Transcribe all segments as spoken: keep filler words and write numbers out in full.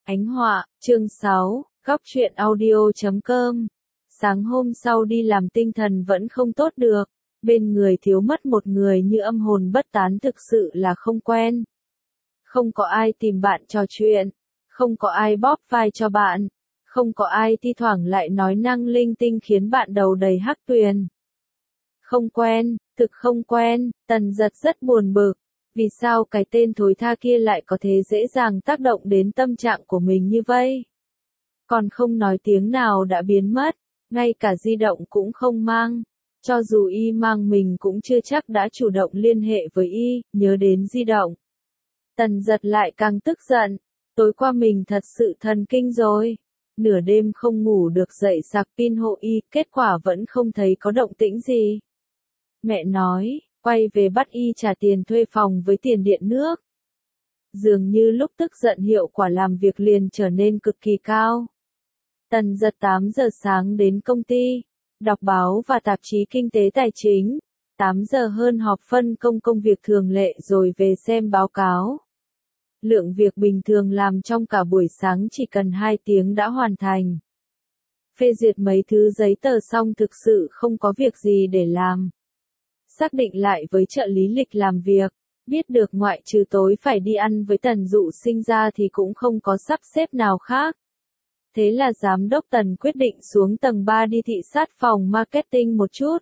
Ánh họa, chương sáu, góc truyện audio chấm com. Sáng hôm sau đi làm tinh thần vẫn không tốt được, bên người thiếu mất một người như âm hồn bất tán, thực sự là không quen. Không có ai tìm bạn trò chuyện, không có ai bóp vai cho bạn, không có ai thi thoảng lại nói năng linh tinh khiến bạn đầu đầy hắc tuyền. Không quen, thực không quen, Tần Dật rất buồn bực. Vì sao cái tên thối tha kia lại có thể dễ dàng tác động đến tâm trạng của mình như vậy? Còn không nói tiếng nào đã biến mất, ngay cả di động cũng không mang. Cho dù y mang mình cũng chưa chắc đã chủ động liên hệ với y, nhớ đến di động. Tần Dật lại càng tức giận, tối qua mình thật sự thần kinh rồi. Nửa đêm không ngủ được dậy sạc pin hộ y, kết quả vẫn không thấy có động tĩnh gì. Mẹ nói, quay về bắt y trả tiền thuê phòng với tiền điện nước. Dường như lúc tức giận hiệu quả làm việc liền trở nên cực kỳ cao. Tần Dật tám giờ sáng đến công ty, đọc báo và tạp chí kinh tế tài chính, tám giờ hơn họp phân công công việc thường lệ rồi về xem báo cáo. Lượng việc bình thường làm trong cả buổi sáng chỉ cần hai tiếng đã hoàn thành. Phê duyệt mấy thứ giấy tờ xong thực sự không có việc gì để làm. Xác định lại với trợ lý lịch làm việc, biết được ngoại trừ tối phải đi ăn với Tần Dụ Sinh ra thì cũng không có sắp xếp nào khác. Thế là giám đốc Tần quyết định xuống tầng ba đi thị sát phòng marketing một chút.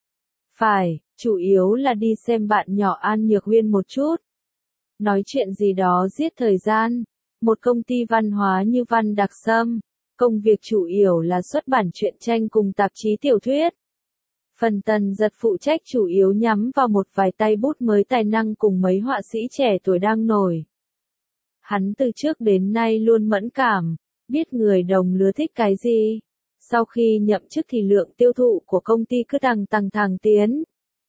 Phải, chủ yếu là đi xem bạn nhỏ An Nhược Huyên một chút. Nói chuyện gì đó giết thời gian. Một công ty văn hóa như Văn Đặc Sâm, công việc chủ yếu là xuất bản truyện tranh cùng tạp chí tiểu thuyết. Phần Tần Dật phụ trách chủ yếu nhắm vào một vài tay bút mới tài năng cùng mấy họa sĩ trẻ tuổi đang nổi. Hắn từ trước đến nay luôn mẫn cảm, biết người đồng lứa thích cái gì. Sau khi nhậm chức thì lượng tiêu thụ của công ty cứ tăng tăng thẳng tiến.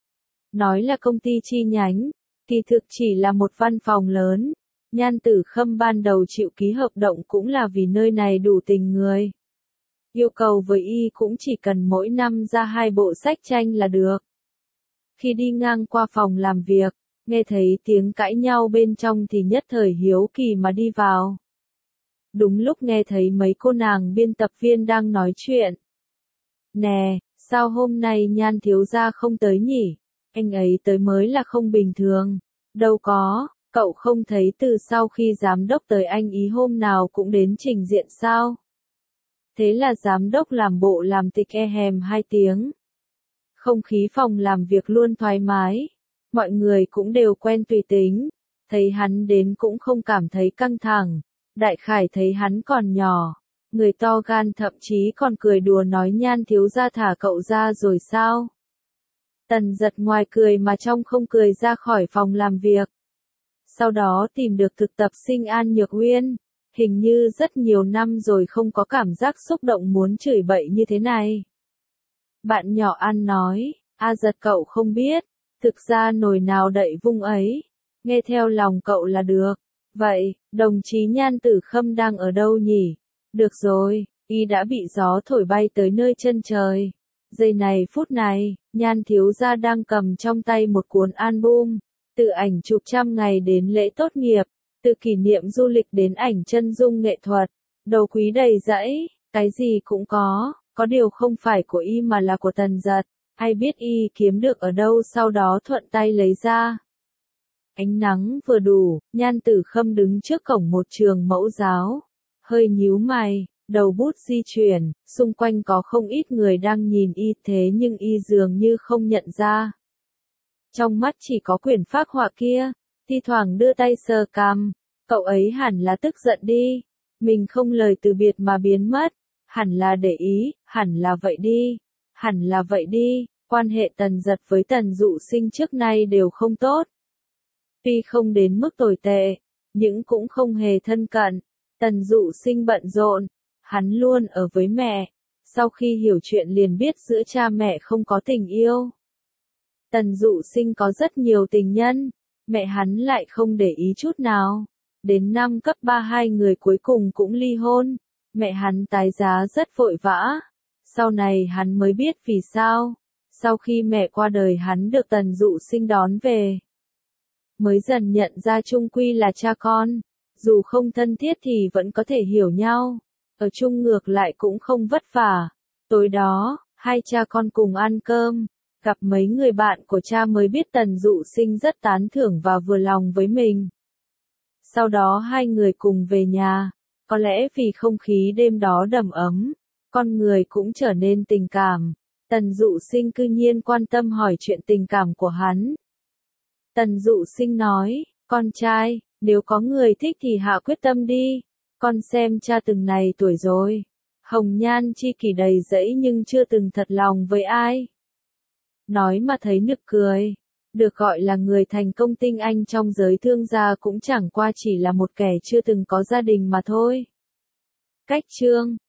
Nói là công ty chi nhánh, kỳ thực chỉ là một văn phòng lớn. Nhan Tử Khâm ban đầu chịu ký hợp đồng cũng là vì nơi này đủ tình người. Yêu cầu với y cũng chỉ cần mỗi năm ra hai bộ sách tranh là được. Khi đi ngang qua phòng làm việc, nghe thấy tiếng cãi nhau bên trong thì nhất thời hiếu kỳ mà đi vào. Đúng lúc nghe thấy mấy cô nàng biên tập viên đang nói chuyện. Nè, sao hôm nay Nhan thiếu gia không tới nhỉ? Anh ấy tới mới là không bình thường. Đâu có, cậu không thấy từ sau khi giám đốc tới anh ý hôm nào cũng đến trình diện sao? Thế là giám đốc làm bộ làm tịch e hèm hai tiếng. Không khí phòng làm việc luôn thoải mái. Mọi người cũng đều quen tùy tính. Thấy hắn đến cũng không cảm thấy căng thẳng. Đại khải thấy hắn còn nhỏ. Người to gan thậm chí còn cười đùa nói Nhan thiếu gia thả cậu ra rồi sao? Tần Dật ngoài cười mà trong không cười ra khỏi phòng làm việc. Sau đó tìm được thực tập sinh An Nhược Huyên. Hình như rất nhiều năm rồi không có cảm giác xúc động muốn chửi bậy như thế này. Bạn nhỏ An nói, A Dật cậu không biết, thực ra nồi nào đậy vung ấy, nghe theo lòng cậu là được. Vậy, đồng chí Nhan Tử Khâm đang ở đâu nhỉ? Được rồi, y đã bị gió thổi bay tới nơi chân trời. Giây này phút này, Nhan thiếu gia đang cầm trong tay một cuốn album, từ ảnh chụp trăm ngày đến lễ tốt nghiệp. Từ kỷ niệm du lịch đến ảnh chân dung nghệ thuật, đầu quý đầy rẫy, cái gì cũng có, có điều không phải của y mà là của Tần Dật, ai biết y kiếm được ở đâu sau đó thuận tay lấy ra. Ánh nắng vừa đủ, Nhan Tử Khâm đứng trước cổng một trường mẫu giáo, hơi nhíu mày, đầu bút di chuyển, xung quanh có không ít người đang nhìn y thế nhưng y dường như không nhận ra. Trong mắt chỉ có quyển phác họa kia. Thi thoảng đưa tay sờ cằm, cậu ấy hẳn là tức giận đi, mình không lời từ biệt mà biến mất, hẳn là để ý, hẳn là vậy đi, hẳn là vậy đi, quan hệ Tần Dật với Tần Dụ Sinh trước nay đều không tốt. Tuy không đến mức tồi tệ, nhưng cũng không hề thân cận, Tần Dụ Sinh bận rộn, hắn luôn ở với mẹ, sau khi hiểu chuyện liền biết giữa cha mẹ không có tình yêu. Tần Dụ Sinh có rất nhiều tình nhân. Mẹ hắn lại không để ý chút nào. Đến năm cấp ba hai người cuối cùng cũng ly hôn. Mẹ hắn tái giá rất vội vã. Sau này hắn mới biết vì sao. Sau khi mẹ qua đời hắn được Tần Dụ Sinh đón về. Mới dần nhận ra chung quy là cha con. dù không thân thiết thì vẫn có thể hiểu nhau. Ở chung ngược lại cũng không vất vả. Tối đó, hai cha con cùng ăn cơm, gặp mấy người bạn của cha mới biết Tần Dụ Sinh rất tán thưởng và vừa lòng với mình. Sau đó hai người cùng về nhà, có lẽ vì không khí đêm đó đầm ấm, con người cũng trở nên tình cảm. Tần Dụ Sinh cư nhiên quan tâm hỏi chuyện tình cảm của hắn. Tần Dụ Sinh nói, con trai, nếu có người thích thì hạ quyết tâm đi, con xem cha từng này tuổi rồi. Hồng nhan chi kỷ đầy dẫy nhưng chưa từng thật lòng với ai. Nói mà thấy nực cười. Được gọi là người thành công tinh anh trong giới thương gia cũng chẳng qua chỉ là một kẻ chưa từng có gia đình mà thôi. Cách chương